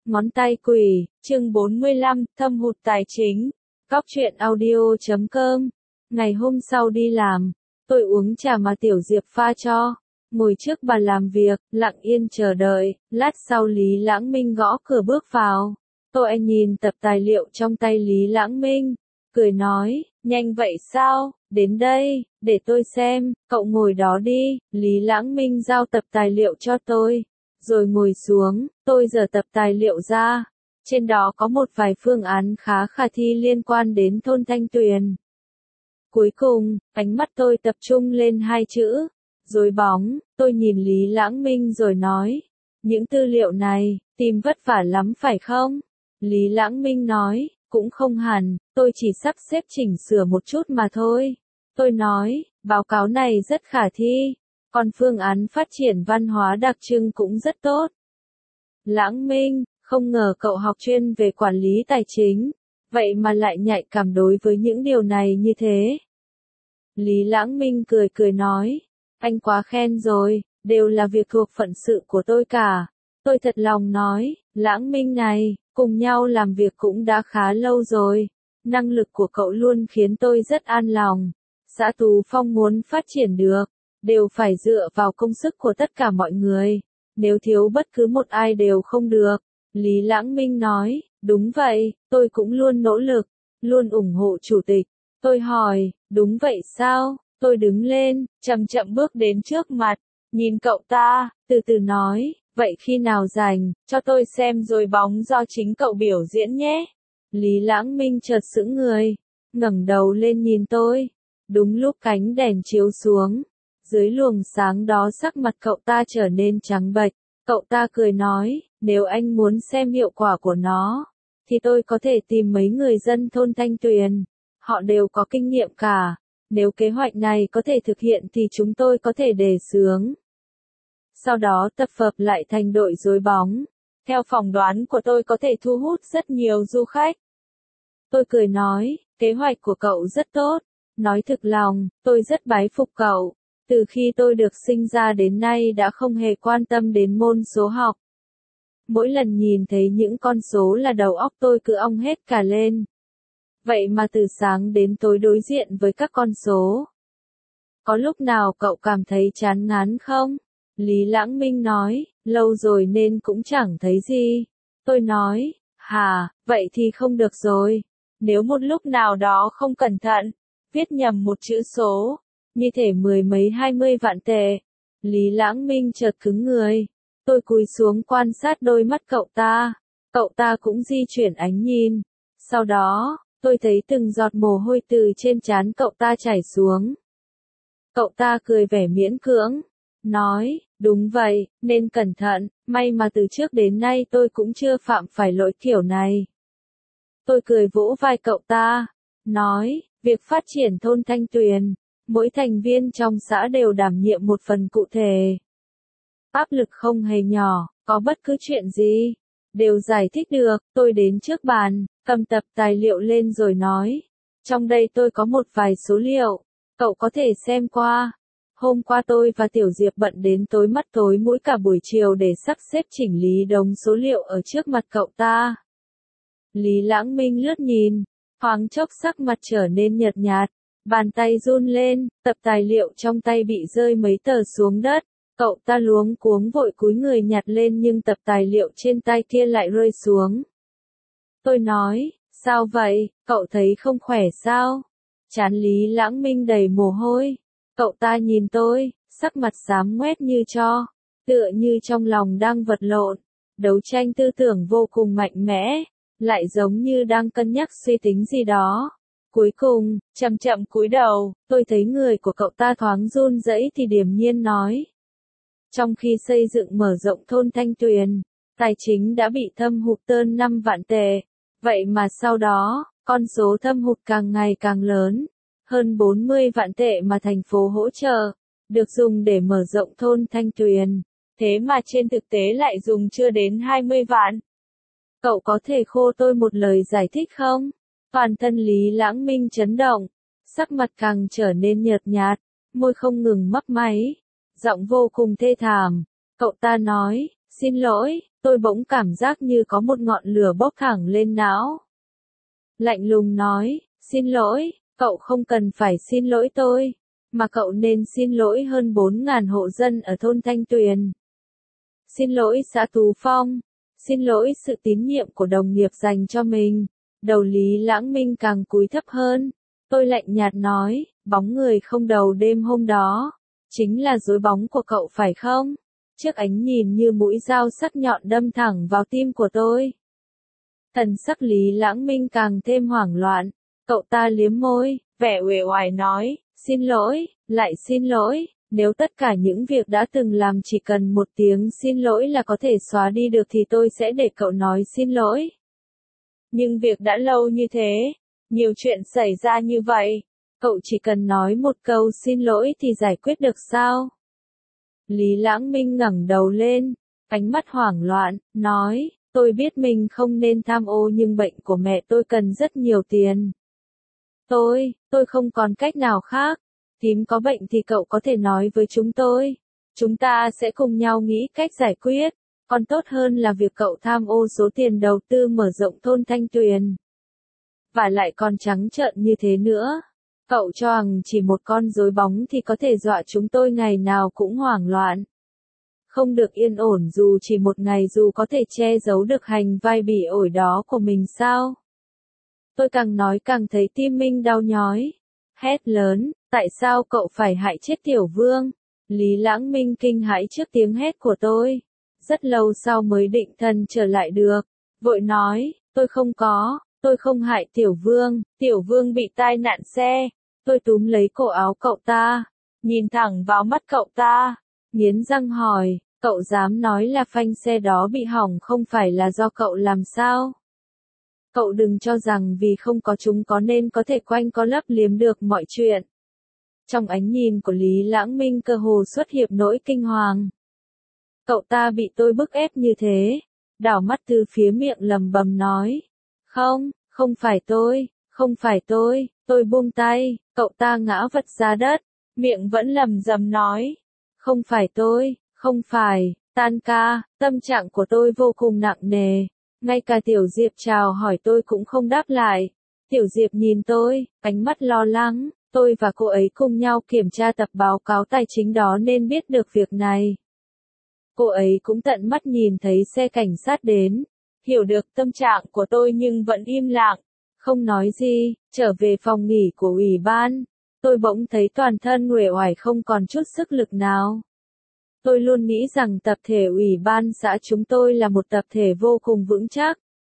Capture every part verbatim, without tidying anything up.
Ngón tay quỷ, chương bốn mươi lăm, thâm hụt tài chính. Cóc truyện audio chấm com. Ngày hôm sau đi làm, tôi uống trà mà Tiểu Diệp pha cho. Ngồi trước bàn làm việc, lặng yên chờ đợi, lát sau Lý Lãng Minh gõ cửa bước vào. Tôi nhìn tập tài liệu trong tay Lý Lãng Minh, cười nói, nhanh vậy sao, đến đây, để tôi xem, cậu ngồi đó đi. Lý Lãng Minh giao tập tài liệu cho tôi, rồi ngồi xuống, tôi giở tập tài liệu ra. Trên đó có một vài phương án khá khả thi liên quan đến thôn Thanh Tuyền. Cuối cùng, ánh mắt tôi tập trung lên hai chữ, rối bóng. Tôi nhìn Lý Lãng Minh rồi nói, những tư liệu này, tìm vất vả lắm phải không? Lý Lãng Minh nói, cũng không hẳn, tôi chỉ sắp xếp chỉnh sửa một chút mà thôi. Tôi nói, báo cáo này rất khả thi, còn phương án phát triển văn hóa đặc trưng cũng rất tốt. Lãng Minh, không ngờ cậu học chuyên về quản lý tài chính, vậy mà lại nhạy cảm đối với những điều này như thế. Lý Lãng Minh cười cười nói, anh quá khen rồi, đều là việc thuộc phận sự của tôi cả. Tôi thật lòng nói, Lãng Minh này, cùng nhau làm việc cũng đã khá lâu rồi. Năng lực của cậu luôn khiến tôi rất an lòng. Xã Tú Phong muốn phát triển được, đều phải dựa vào công sức của tất cả mọi người. Nếu thiếu bất cứ một ai đều không được. Lý Lãng Minh nói, đúng vậy, tôi cũng luôn nỗ lực, luôn ủng hộ chủ tịch. Tôi hỏi, đúng vậy sao? Tôi đứng lên, chậm chậm bước đến trước mặt, nhìn cậu ta, từ từ nói, vậy khi nào rảnh, cho tôi xem rồi bóng do chính cậu biểu diễn nhé. Lý Lãng Minh chợt sững người, ngẩng đầu lên nhìn tôi. Đúng lúc cánh đèn chiếu xuống, dưới luồng sáng đó sắc mặt cậu ta trở nên trắng bệch. Cậu ta cười nói, nếu anh muốn xem hiệu quả của nó, thì tôi có thể tìm mấy người dân thôn Thanh Tuyền. Họ đều có kinh nghiệm cả. Nếu kế hoạch này có thể thực hiện thì chúng tôi có thể đề xướng. Sau đó tập hợp lại thành đội rối bóng. Theo phỏng đoán của tôi có thể thu hút rất nhiều du khách. Tôi cười nói, kế hoạch của cậu rất tốt. Nói thực lòng, tôi rất bái phục cậu. Từ khi tôi được sinh ra đến nay đã không hề quan tâm đến môn số học. Mỗi lần nhìn thấy những con số là đầu óc tôi cứ ong hết cả lên. Vậy mà từ sáng đến tối đối diện với các con số. Có lúc nào cậu cảm thấy chán ngán không? Lý Lãng Minh nói, lâu rồi nên cũng chẳng thấy gì. Tôi nói, hà, vậy thì không được rồi. Nếu một lúc nào đó không cẩn thận, viết nhầm một chữ số, như thể mười mấy hai mươi vạn tệ. Lý Lãng Minh chợt cứng người. Tôi cúi xuống quan sát đôi mắt cậu ta. Cậu ta cũng di chuyển ánh nhìn. Sau đó, tôi thấy từng giọt mồ hôi từ trên trán cậu ta chảy xuống. Cậu ta cười vẻ miễn cưỡng, nói, đúng vậy, nên cẩn thận, may mà từ trước đến nay tôi cũng chưa phạm phải lỗi kiểu này. Tôi cười vỗ vai cậu ta, nói, việc phát triển thôn Thanh Tuyền, mỗi thành viên trong xã đều đảm nhiệm một phần cụ thể. Áp lực không hề nhỏ, có bất cứ chuyện gì, đều giải thích được. Tôi đến trước bàn, cầm tập tài liệu lên rồi nói, trong đây tôi có một vài số liệu, cậu có thể xem qua. Hôm qua tôi và Tiểu Diệp bận đến tối mắt tối mũi cả buổi chiều để sắp xếp chỉnh lý đống số liệu ở trước mặt cậu ta. Lý Lãng Minh lướt nhìn, thoáng chốc sắc mặt trở nên nhợt nhạt, bàn tay run lên, tập tài liệu trong tay bị rơi mấy tờ xuống đất. Cậu ta luống cuống vội cúi người nhặt lên nhưng tập tài liệu trên tay kia lại rơi xuống. Tôi nói, sao vậy, cậu thấy không khỏe sao? Trán Lý Lãng Minh đầy mồ hôi. Cậu ta nhìn tôi, sắc mặt xám ngoét như tro, tựa như trong lòng đang vật lộn, đấu tranh tư tưởng vô cùng mạnh mẽ, lại giống như đang cân nhắc suy tính gì đó. Cuối cùng, chậm chậm cúi đầu, tôi thấy người của cậu ta thoáng run rẩy thì điềm nhiên nói. Trong khi xây dựng mở rộng thôn Thanh Tuyền, tài chính đã bị thâm hụt hơn năm vạn tệ. Vậy mà sau đó, con số thâm hụt càng ngày càng lớn. Hơn bốn mươi vạn tệ mà thành phố hỗ trợ, được dùng để mở rộng thôn Thanh Tuyền. Thế mà trên thực tế lại dùng chưa đến hai mươi vạn. Cậu có thể khô tôi một lời giải thích không? Toàn thân Lý Lãng Minh chấn động. Sắc mặt càng trở nên nhợt nhạt, môi không ngừng mấp máy. Giọng vô cùng thê thảm. Cậu ta nói, xin lỗi, tôi bỗng cảm giác như có một ngọn lửa bốc thẳng lên não. Lạnh lùng nói, xin lỗi, cậu không cần phải xin lỗi tôi, mà cậu nên xin lỗi hơn bốn ngàn hộ dân ở thôn Thanh Tuyền. Xin lỗi xã Tú Phong, xin lỗi sự tín nhiệm của đồng nghiệp dành cho mình. Đầu Lý Lãng Minh càng cúi thấp hơn. Tôi lạnh nhạt nói, bóng người không đầu đêm hôm đó, chính là dối bóng của cậu phải không? Chiếc ánh nhìn như mũi dao sắc nhọn đâm thẳng vào tim của tôi. Thần sắc Lý Lãng Minh càng thêm hoảng loạn. Cậu ta liếm môi, vẻ uể oải nói, xin lỗi, lại xin lỗi. Nếu tất cả những việc đã từng làm chỉ cần một tiếng xin lỗi là có thể xóa đi được thì tôi sẽ để cậu nói xin lỗi. Nhưng việc đã lâu như thế, nhiều chuyện xảy ra như vậy, cậu chỉ cần nói một câu xin lỗi thì giải quyết được sao? Lý Lãng Minh ngẩng đầu lên, ánh mắt hoảng loạn, nói, tôi biết mình không nên tham ô nhưng bệnh của mẹ tôi cần rất nhiều tiền. Tôi, tôi không còn cách nào khác. Thím có bệnh thì cậu có thể nói với chúng tôi. Chúng ta sẽ cùng nhau nghĩ cách giải quyết. Còn tốt hơn là việc cậu tham ô số tiền đầu tư mở rộng thôn Thanh Tuyền. Và lại còn trắng trợn như thế nữa. Cậu cho rằng chỉ một con rối bóng thì có thể dọa chúng tôi ngày nào cũng hoảng loạn. Không được yên ổn dù chỉ một ngày dù có thể che giấu được hành vai bỉ ổi đó của mình sao? Tôi càng nói càng thấy tim mình đau nhói. Hét lớn, tại sao cậu phải hại chết Tiểu Vương? Lý Lãng Minh kinh hãi trước tiếng hét của tôi. Rất lâu sau mới định thần trở lại được. Vội nói, tôi không có, tôi không hại Tiểu Vương, Tiểu Vương bị tai nạn xe. Tôi túm lấy cổ áo cậu ta, nhìn thẳng vào mắt cậu ta, nghiến răng hỏi, cậu dám nói là phanh xe đó bị hỏng không phải là do cậu làm sao? Cậu đừng cho rằng vì không có chúng có nên có thể quanh co lấp liếm được mọi chuyện. Trong ánh nhìn của Lý Lãng Minh cơ hồ xuất hiện nỗi kinh hoàng. Cậu ta bị tôi bức ép như thế, đảo mắt từ phía miệng lầm bầm nói. Không, không phải tôi, không phải tôi, tôi buông tay, cậu ta ngã vật ra đất, miệng vẫn lầm rầm nói. Không phải tôi, không phải, tan ca, tâm trạng của tôi vô cùng nặng nề. Ngay cả Tiểu Diệp chào hỏi tôi cũng không đáp lại. Tiểu Diệp nhìn tôi, ánh mắt lo lắng, tôi và cô ấy cùng nhau kiểm tra tập báo cáo tài chính đó nên biết được việc này. Cô ấy cũng tận mắt nhìn thấy xe cảnh sát đến, hiểu được tâm trạng của tôi nhưng vẫn im lặng, không nói gì, trở về phòng nghỉ của ủy ban. Tôi bỗng thấy toàn thân uể oải không còn chút sức lực nào. Tôi luôn nghĩ rằng tập thể ủy ban xã chúng tôi là một tập thể vô cùng vững chắc.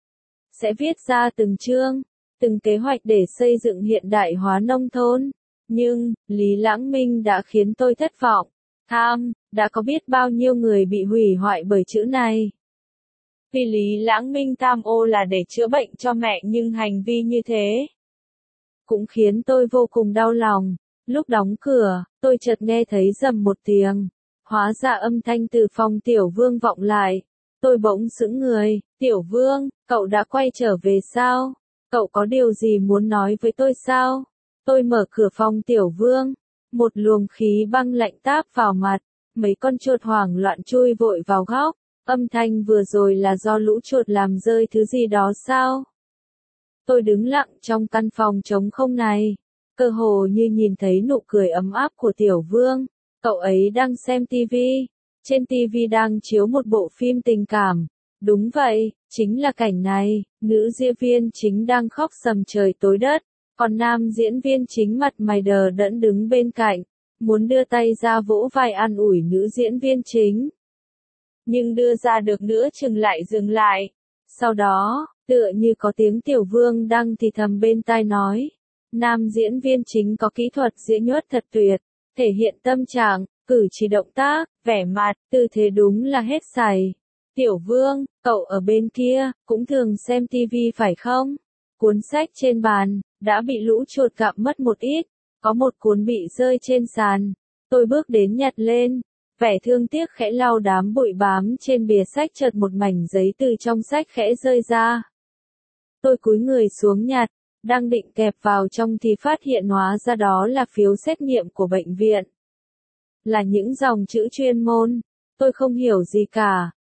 Sẽ viết ra từng chương, từng kế hoạch để xây dựng hiện đại hóa nông thôn. Nhưng, Lý Lãng Minh đã khiến tôi thất vọng. Tham, đã có biết bao nhiêu người bị hủy hoại bởi chữ này. Vì Lý Lãng Minh tham ô là để chữa bệnh cho mẹ nhưng hành vi như thế cũng khiến tôi vô cùng đau lòng. Lúc đóng cửa, tôi chợt nghe thấy rầm một tiếng. Hóa ra âm thanh từ phòng Tiểu Vương vọng lại. Tôi bỗng sững người, Tiểu Vương, cậu đã quay trở về sao? Cậu có điều gì muốn nói với tôi sao? Tôi mở cửa phòng Tiểu Vương. Một luồng khí băng lạnh táp vào mặt. Mấy con chuột hoảng loạn chui vội vào góc. Âm thanh vừa rồi là do lũ chuột làm rơi thứ gì đó sao? Tôi đứng lặng trong căn phòng trống không này. Cơ hồ như nhìn thấy nụ cười ấm áp của Tiểu Vương. Cậu ấy đang xem tivi. Trên tivi đang chiếu một bộ phim tình cảm. Đúng vậy, chính là cảnh này. Nữ diễn viên chính đang khóc sầm trời tối đất. Còn nam diễn viên chính mặt mày đờ đẫn đứng bên cạnh. Muốn đưa tay ra vỗ vai an ủi nữ diễn viên chính. Nhưng đưa ra được nữa chừng lại dừng lại. Sau đó, tựa như có tiếng Tiểu Vương đang thì thầm bên tai nói. Nam diễn viên chính có kỹ thuật diễn nhuất thật tuyệt. Thể hiện tâm trạng, cử chỉ động tác, vẻ mặt, tư thế đúng là hết sảy. Tiểu Vương, cậu ở bên kia, cũng thường xem tivi phải không? Cuốn sách trên bàn, đã bị lũ chuột cạm mất một ít. Có một cuốn bị rơi trên sàn. Tôi bước đến nhặt lên. Vẻ thương tiếc khẽ lau đám bụi bám trên bìa sách chợt một mảnh giấy từ trong sách khẽ rơi ra. Tôi cúi người xuống nhặt. Đang định kẹp vào trong thì phát hiện hóa ra đó là phiếu xét nghiệm của bệnh viện. Là những dòng chữ chuyên môn. Tôi không hiểu gì cả.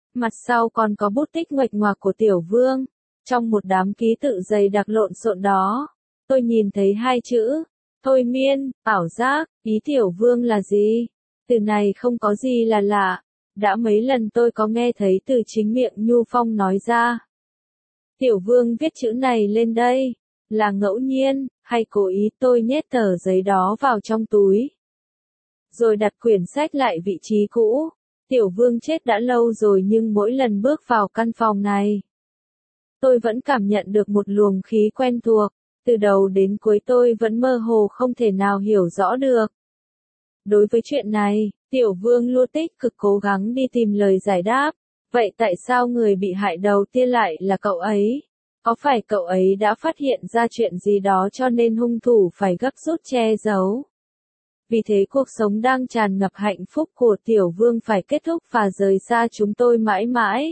Mặt sau còn có bút tích nguệch ngoạc của Tiểu Vương. Trong một đám ký tự dày đặc lộn xộn đó, tôi nhìn thấy hai chữ, thôi miên, ảo giác, ý Tiểu Vương là gì? Từ này không có gì là lạ, đã mấy lần tôi có nghe thấy từ chính miệng Nhu Phong nói ra. Tiểu Vương viết chữ này lên đây, là ngẫu nhiên, hay cố ý? Tôi nhét tờ giấy đó vào trong túi, rồi đặt quyển sách lại vị trí cũ. Tiểu Vương chết đã lâu rồi nhưng mỗi lần bước vào căn phòng này, tôi vẫn cảm nhận được một luồng khí quen thuộc, từ đầu đến cuối tôi vẫn mơ hồ không thể nào hiểu rõ được. Đối với chuyện này, Tiểu Vương luôn tích cực cố gắng đi tìm lời giải đáp. Vậy tại sao người bị hại đầu tiên lại là cậu ấy? Có phải cậu ấy đã phát hiện ra chuyện gì đó cho nên hung thủ phải gấp rút che giấu? Vì thế cuộc sống đang tràn ngập hạnh phúc của Tiểu Vương phải kết thúc và rời xa chúng tôi mãi mãi.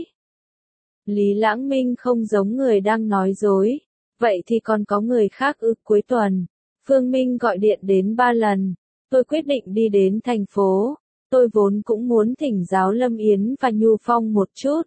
Lý Lãng Minh không giống người đang nói dối. Vậy thì còn có người khác ư? Cuối tuần, Phương Minh gọi điện đến ba lần. Tôi quyết định đi đến thành phố. Tôi vốn cũng muốn thỉnh giáo Lâm Yến và Nhu Phong một chút.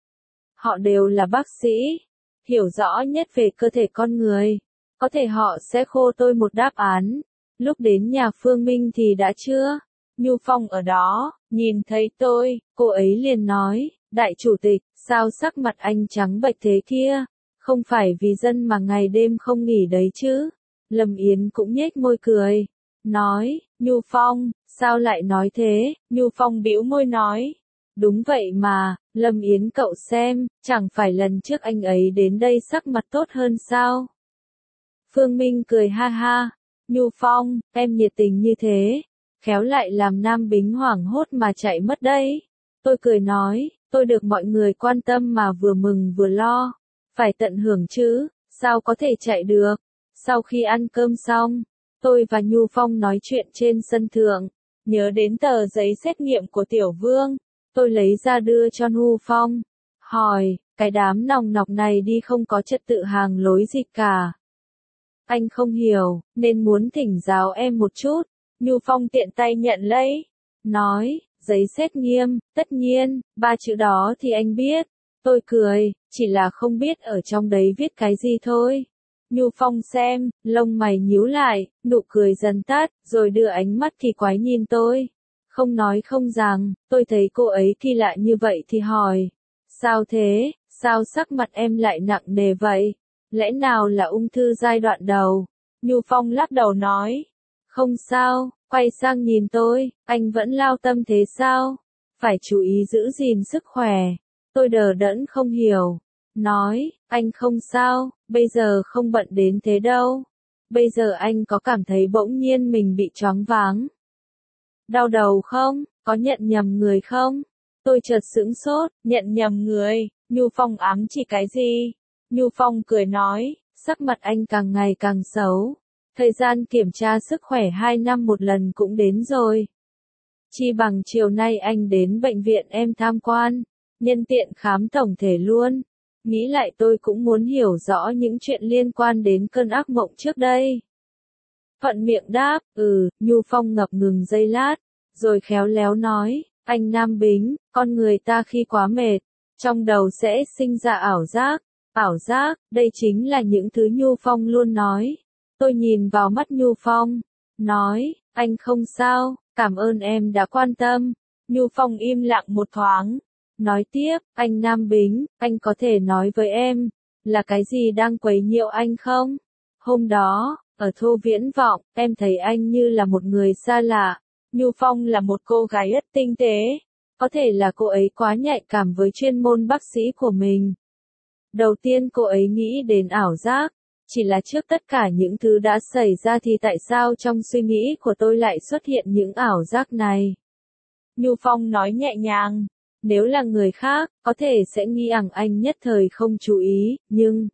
Họ đều là bác sĩ, hiểu rõ nhất về cơ thể con người. Có thể họ sẽ khô tôi một đáp án. Lúc đến nhà Phương Minh thì đã chưa? Nhu Phong ở đó, nhìn thấy tôi, cô ấy liền nói, Đại chủ tịch, sao sắc mặt anh trắng bệch thế kia? Không phải vì dân mà ngày đêm không nghỉ đấy chứ? Lâm Yến cũng nhếch môi cười, nói, Nhu Phong, sao lại nói thế? Nhu Phong bĩu môi nói, đúng vậy mà, Lâm Yến cậu xem, chẳng phải lần trước anh ấy đến đây sắc mặt tốt hơn sao? Phương Minh cười ha ha, Nhu Phong, em nhiệt tình như thế, khéo lại làm Nam Bính hoảng hốt mà chạy mất đấy. Tôi cười nói, tôi được mọi người quan tâm mà vừa mừng vừa lo, phải tận hưởng chứ, sao có thể chạy được. Sau khi ăn cơm xong, tôi và Nhu Phong nói chuyện trên sân thượng, nhớ đến tờ giấy xét nghiệm của Tiểu Vương, tôi lấy ra đưa cho Nhu Phong, hỏi, cái đám nòng nọc này đi không có trật tự hàng lối gì cả. Anh không hiểu, nên muốn thỉnh giáo em một chút. Nhu Phong tiện tay nhận lấy, nói, giấy xét nghiêm, tất nhiên, ba chữ đó thì anh biết. Tôi cười, chỉ là không biết ở trong đấy viết cái gì thôi. Nhu Phong xem, lông mày nhíu lại, nụ cười dần tắt, rồi đưa ánh mắt kỳ quái nhìn tôi. Không nói không rằng, tôi thấy cô ấy kỳ lạ như vậy thì hỏi. Sao thế, sao sắc mặt em lại nặng nề vậy? Lẽ nào là ung thư giai đoạn đầu? Nhu Phong lắc đầu nói. Không sao, quay sang nhìn tôi, anh vẫn lao tâm thế sao? Phải chú ý giữ gìn sức khỏe. Tôi đờ đẫn không hiểu. Nói, anh không sao, bây giờ không bận đến thế đâu. Bây giờ anh có cảm thấy bỗng nhiên mình bị choáng váng? Đau đầu không? Có nhận nhầm người không? Tôi chợt sững sốt, nhận nhầm người. Nhu Phong ám chỉ cái gì? Nhu Phong cười nói, sắc mặt anh càng ngày càng xấu. Thời gian kiểm tra sức khỏe hai năm một lần cũng đến rồi. Chi bằng chiều nay anh đến bệnh viện em tham quan, nhân tiện khám tổng thể luôn. Nghĩ lại tôi cũng muốn hiểu rõ những chuyện liên quan đến cơn ác mộng trước đây. Thuận miệng đáp, ừ, Nhu Phong ngập ngừng giây lát, rồi khéo léo nói, anh Nam Bính, con người ta khi quá mệt, trong đầu sẽ sinh ra ảo giác. Ảo giác, đây chính là những thứ Nhu Phong luôn nói. Tôi nhìn vào mắt Nhu Phong, nói, anh không sao, cảm ơn em đã quan tâm. Nhu Phong im lặng một thoáng, nói tiếp, anh Nam Bính, anh có thể nói với em, là cái gì đang quấy nhiễu anh không? Hôm đó, ở Thô Viễn Vọng, em thấy anh như là một người xa lạ. Nhu Phong là một cô gái rất tinh tế, có thể là cô ấy quá nhạy cảm với chuyên môn bác sĩ của mình. Đầu tiên cô ấy nghĩ đến ảo giác, chỉ là trước tất cả những thứ đã xảy ra thì tại sao trong suy nghĩ của tôi lại xuất hiện những ảo giác này? Nhu Phong nói nhẹ nhàng, nếu là người khác, có thể sẽ nghi rằng anh nhất thời không chú ý, nhưng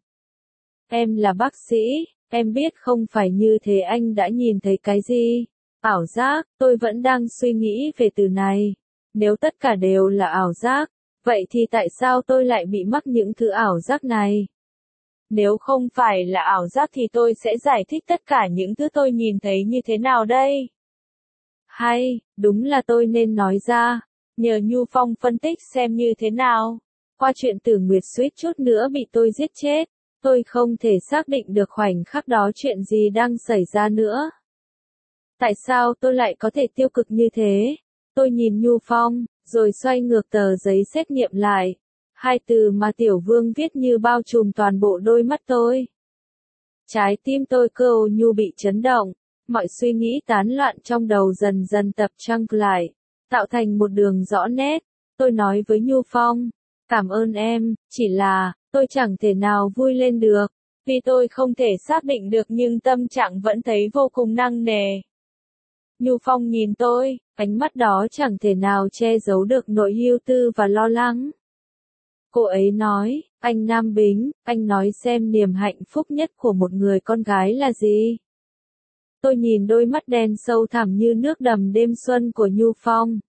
em là bác sĩ, em biết không phải như thế. Anh đã nhìn thấy cái gì? Ảo giác, tôi vẫn đang suy nghĩ về từ này. Nếu tất cả đều là ảo giác, vậy thì tại sao tôi lại bị mắc những thứ ảo giác này? Nếu không phải là ảo giác thì tôi sẽ giải thích tất cả những thứ tôi nhìn thấy như thế nào đây? Hay, đúng là tôi nên nói ra. nhờ Nhu Phong phân tích xem như thế nào. Qua chuyện Tử Nguyệt suýt chút nữa bị tôi giết chết, tôi không thể xác định được khoảnh khắc đó chuyện gì đang xảy ra nữa. Tại sao tôi lại có thể tiêu cực như thế? Tôi nhìn Nhu Phong, rồi xoay ngược tờ giấy xét nghiệm lại. Hai từ mà Tiểu Vương viết như bao trùm toàn bộ đôi mắt tôi. Trái tim tôi cơ hồ như bị chấn động, mọi suy nghĩ tán loạn trong đầu dần dần tập trung lại, tạo thành một đường rõ nét. Tôi nói với Nhu Phong, cảm ơn em, chỉ là, tôi chẳng thể nào vui lên được, vì tôi không thể xác định được nhưng tâm trạng vẫn thấy vô cùng nặng nề. Nhu Phong nhìn tôi, ánh mắt đó chẳng thể nào che giấu được nỗi ưu tư và lo lắng. Cô ấy nói, anh Nam Bính, anh nói xem niềm hạnh phúc nhất của một người con gái là gì? Tôi nhìn đôi mắt đen sâu thẳm như nước đầm đêm xuân của Nhu Phong.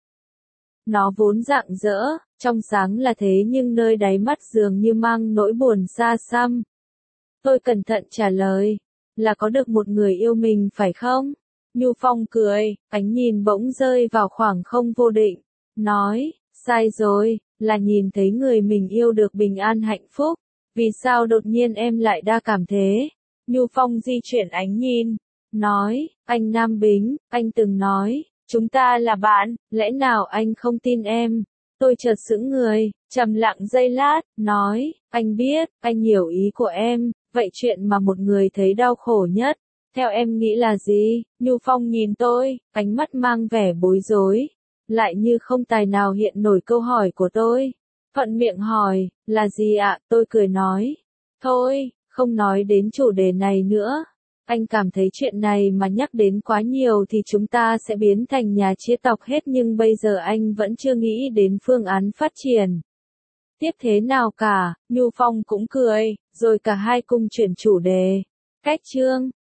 Nó vốn rạng rỡ, trong sáng là thế nhưng nơi đáy mắt dường như mang nỗi buồn xa xăm. Tôi cẩn thận trả lời, là có được một người yêu mình phải không? Nhu Phong cười, ánh nhìn bỗng rơi vào khoảng không vô định, nói, sai rồi, là nhìn thấy người mình yêu được bình an hạnh phúc. Vì sao đột nhiên em lại đa cảm thế? Nhu Phong di chuyển ánh nhìn, nói, anh Nam Bính, anh từng nói, chúng ta là bạn, lẽ nào anh không tin em? Tôi chợt sững người, trầm lặng giây lát, nói, anh biết, anh hiểu ý của em, vậy chuyện mà một người thấy đau khổ nhất, theo em nghĩ là gì? Nhu Phong nhìn tôi, ánh mắt mang vẻ bối rối, lại như không tài nào hiện nổi câu hỏi của tôi. Thuận miệng hỏi, là gì ạ? Tôi cười nói, thôi, không nói đến chủ đề này nữa. Anh cảm thấy chuyện này mà nhắc đến quá nhiều thì chúng ta sẽ biến thành nhà chia tộc hết nhưng bây giờ anh vẫn chưa nghĩ đến phương án phát triển tiếp thế nào cả. Nhu Phong cũng cười, rồi cả hai cùng chuyển chủ đề. Cách chương